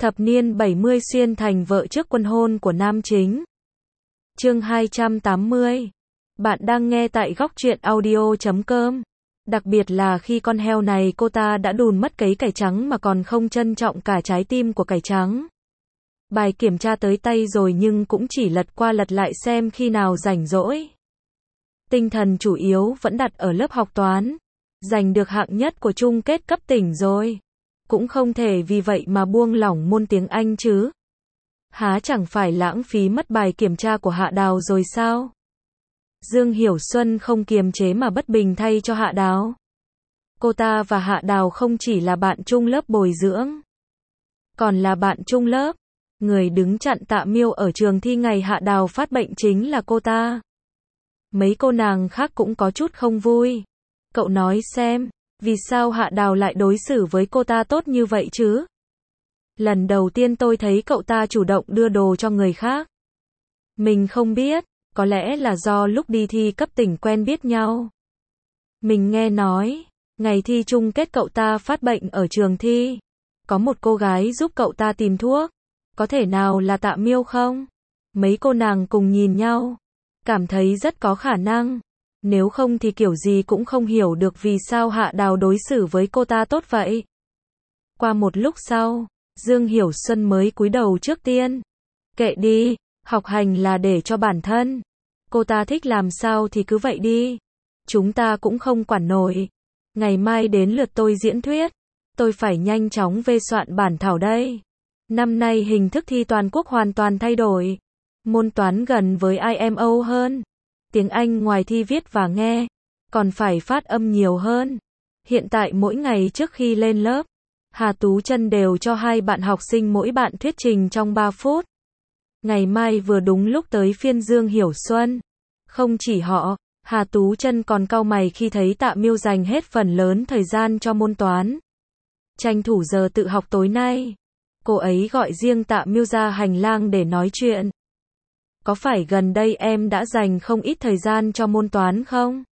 Thập niên 70 xuyên thành vợ trước quân hôn của nam chính. Chương 280. Bạn đang nghe tại góc truyện audio.com. Đặc biệt là khi con heo này cô ta đã đùn mất cấy cải trắng mà còn không trân trọng cả trái tim của cải trắng. Bài kiểm tra tới tay rồi nhưng cũng chỉ lật qua lật lại xem khi nào rảnh rỗi. Tinh thần chủ yếu vẫn đặt ở lớp học toán. Giành được hạng nhất của chung kết cấp tỉnh rồi. Cũng không thể vì vậy mà buông lỏng môn tiếng Anh chứ. Há chẳng phải lãng phí mất bài kiểm tra của Hạ Đào rồi sao? Dương Hiểu Xuân không kiềm chế mà bất bình thay cho Hạ Đào. Cô ta và Hạ Đào không chỉ là bạn chung lớp bồi dưỡng, còn là bạn chung lớp. Người đứng chặn Tạ Miêu ở trường thi ngày Hạ Đào phát bệnh chính là cô ta. Mấy cô nàng khác cũng có chút không vui. Cậu nói xem, vì sao Hạ Đào lại đối xử với cô ta tốt như vậy chứ? Lần đầu tiên tôi thấy cậu ta chủ động đưa đồ cho người khác. Mình không biết, có lẽ là do lúc đi thi cấp tỉnh quen biết nhau. Mình nghe nói, ngày thi chung kết cậu ta phát bệnh ở trường thi. Có một cô gái giúp cậu ta tìm thuốc. Có thể nào là Tạ Miêu không? Mấy cô nàng cùng nhìn nhau, cảm thấy rất có khả năng. Nếu không thì kiểu gì cũng không hiểu được vì sao Hạ Đào đối xử với cô ta tốt vậy. Qua một lúc sau, Dương Hiểu Xuân mới cúi đầu trước tiên. Kệ đi, học hành là để cho bản thân. Cô ta thích làm sao thì cứ vậy đi. Chúng ta cũng không quản nổi. Ngày mai đến lượt tôi diễn thuyết. Tôi phải nhanh chóng về soạn bản thảo đây. Năm nay hình thức thi toàn quốc hoàn toàn thay đổi. Môn toán gần với IMO hơn. Tiếng Anh ngoài thi viết và nghe, còn phải phát âm nhiều hơn. Hiện tại mỗi ngày trước khi lên lớp, Hà Tú Chân đều cho hai bạn học sinh mỗi bạn thuyết trình trong 3 phút. Ngày mai vừa đúng lúc tới phiên Dương Hiểu Xuân. Không chỉ họ, Hà Tú Chân còn cau mày khi thấy Tạ Miêu dành hết phần lớn thời gian cho môn toán. Tranh thủ giờ tự học tối nay, cô ấy gọi riêng Tạ Miêu ra hành lang để nói chuyện. Có phải gần đây em đã dành không ít thời gian cho môn toán không?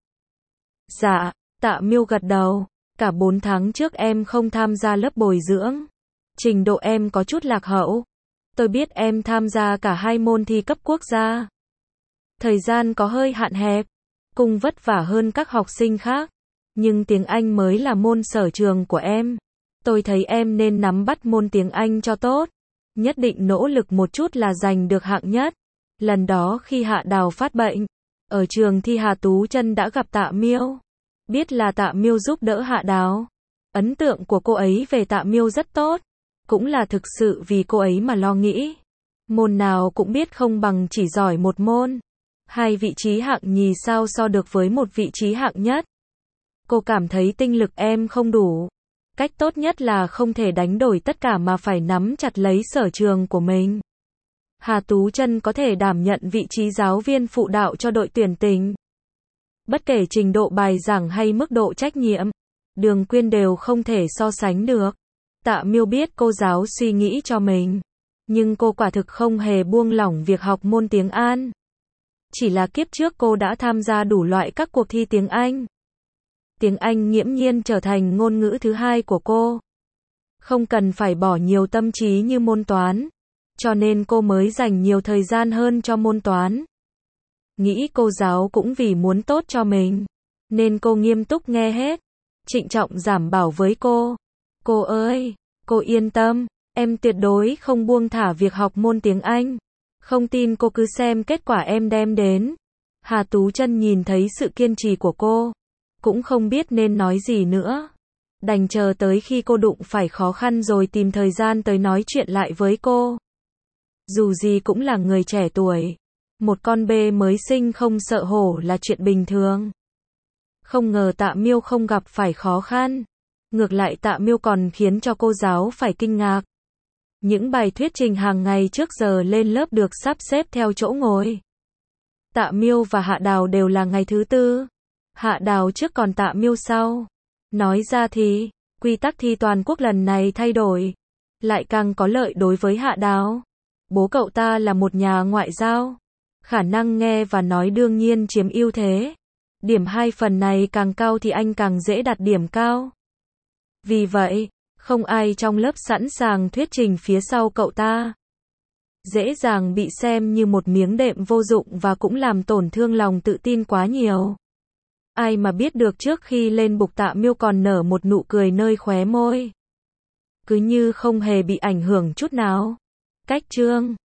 Dạ, Tạ Miêu gật đầu. Cả 4 tháng trước em không tham gia lớp bồi dưỡng. Trình độ em có chút lạc hậu. Tôi biết em tham gia cả 2 môn thi cấp quốc gia. Thời gian có hơi hạn hẹp, cùng vất vả hơn các học sinh khác. Nhưng tiếng Anh mới là môn sở trường của em. Tôi thấy em nên nắm bắt môn tiếng Anh cho tốt. Nhất định nỗ lực một chút là giành được hạng nhất. Lần đó khi Hạ Đào phát bệnh, ở trường thi Hà Tú Chân đã gặp Tạ Miêu. Biết là Tạ Miêu giúp đỡ Hạ Đào. Ấn tượng của cô ấy về Tạ Miêu rất tốt. Cũng là thực sự vì cô ấy mà lo nghĩ. Môn nào cũng biết không bằng chỉ giỏi một môn. 2 vị trí hạng nhì sao so được với một vị trí hạng nhất. Cô cảm thấy tinh lực em không đủ. Cách tốt nhất là không thể đánh đổi tất cả mà phải nắm chặt lấy sở trường của mình. Hà Tú Chân có thể đảm nhận vị trí giáo viên phụ đạo cho đội tuyển tỉnh. Bất kể trình độ bài giảng hay mức độ trách nhiệm, Đường Quyên đều không thể so sánh được. Tạ Miêu biết cô giáo suy nghĩ cho mình, nhưng cô quả thực không hề buông lỏng việc học môn tiếng Anh. Chỉ là kiếp trước cô đã tham gia đủ loại các cuộc thi tiếng Anh. Tiếng Anh nghiễm nhiên trở thành ngôn ngữ thứ hai của cô. Không cần phải bỏ nhiều tâm trí như môn toán. Cho nên cô mới dành nhiều thời gian hơn cho môn toán. Nghĩ cô giáo cũng vì muốn tốt cho mình, nên cô nghiêm túc nghe hết. Trịnh trọng đảm bảo với cô. Cô ơi, cô yên tâm, em tuyệt đối không buông thả việc học môn tiếng Anh. Không tin cô cứ xem kết quả em đem đến. Hà Tú Chân nhìn thấy sự kiên trì của cô, cũng không biết nên nói gì nữa. Đành chờ tới khi cô đụng phải khó khăn rồi tìm thời gian tới nói chuyện lại với cô. Dù gì cũng là người trẻ tuổi. Một con bê mới sinh không sợ hổ là chuyện bình thường. Không ngờ Tạ Miêu không gặp phải khó khăn. Ngược lại Tạ Miêu còn khiến cho cô giáo phải kinh ngạc. Những bài thuyết trình hàng ngày trước giờ lên lớp được sắp xếp theo chỗ ngồi. Tạ Miêu và Hạ Đào đều là ngày thứ tư. Hạ Đào trước còn Tạ Miêu sau. Nói ra thì, quy tắc thi toàn quốc lần này thay đổi. Lại càng có lợi đối với Hạ Đào. Bố cậu ta là một nhà ngoại giao. Khả năng nghe và nói đương nhiên chiếm ưu thế. Điểm 2 phần này càng cao thì anh càng dễ đạt điểm cao. Vì vậy, Không ai trong lớp sẵn sàng thuyết trình phía sau cậu ta. Dễ dàng bị xem như một miếng đệm vô dụng và cũng làm tổn thương lòng tự tin quá nhiều. Ai mà biết được trước khi lên bục Tạ Miêu còn nở một nụ cười nơi khóe môi. Cứ như không hề bị ảnh hưởng chút nào. Cách chương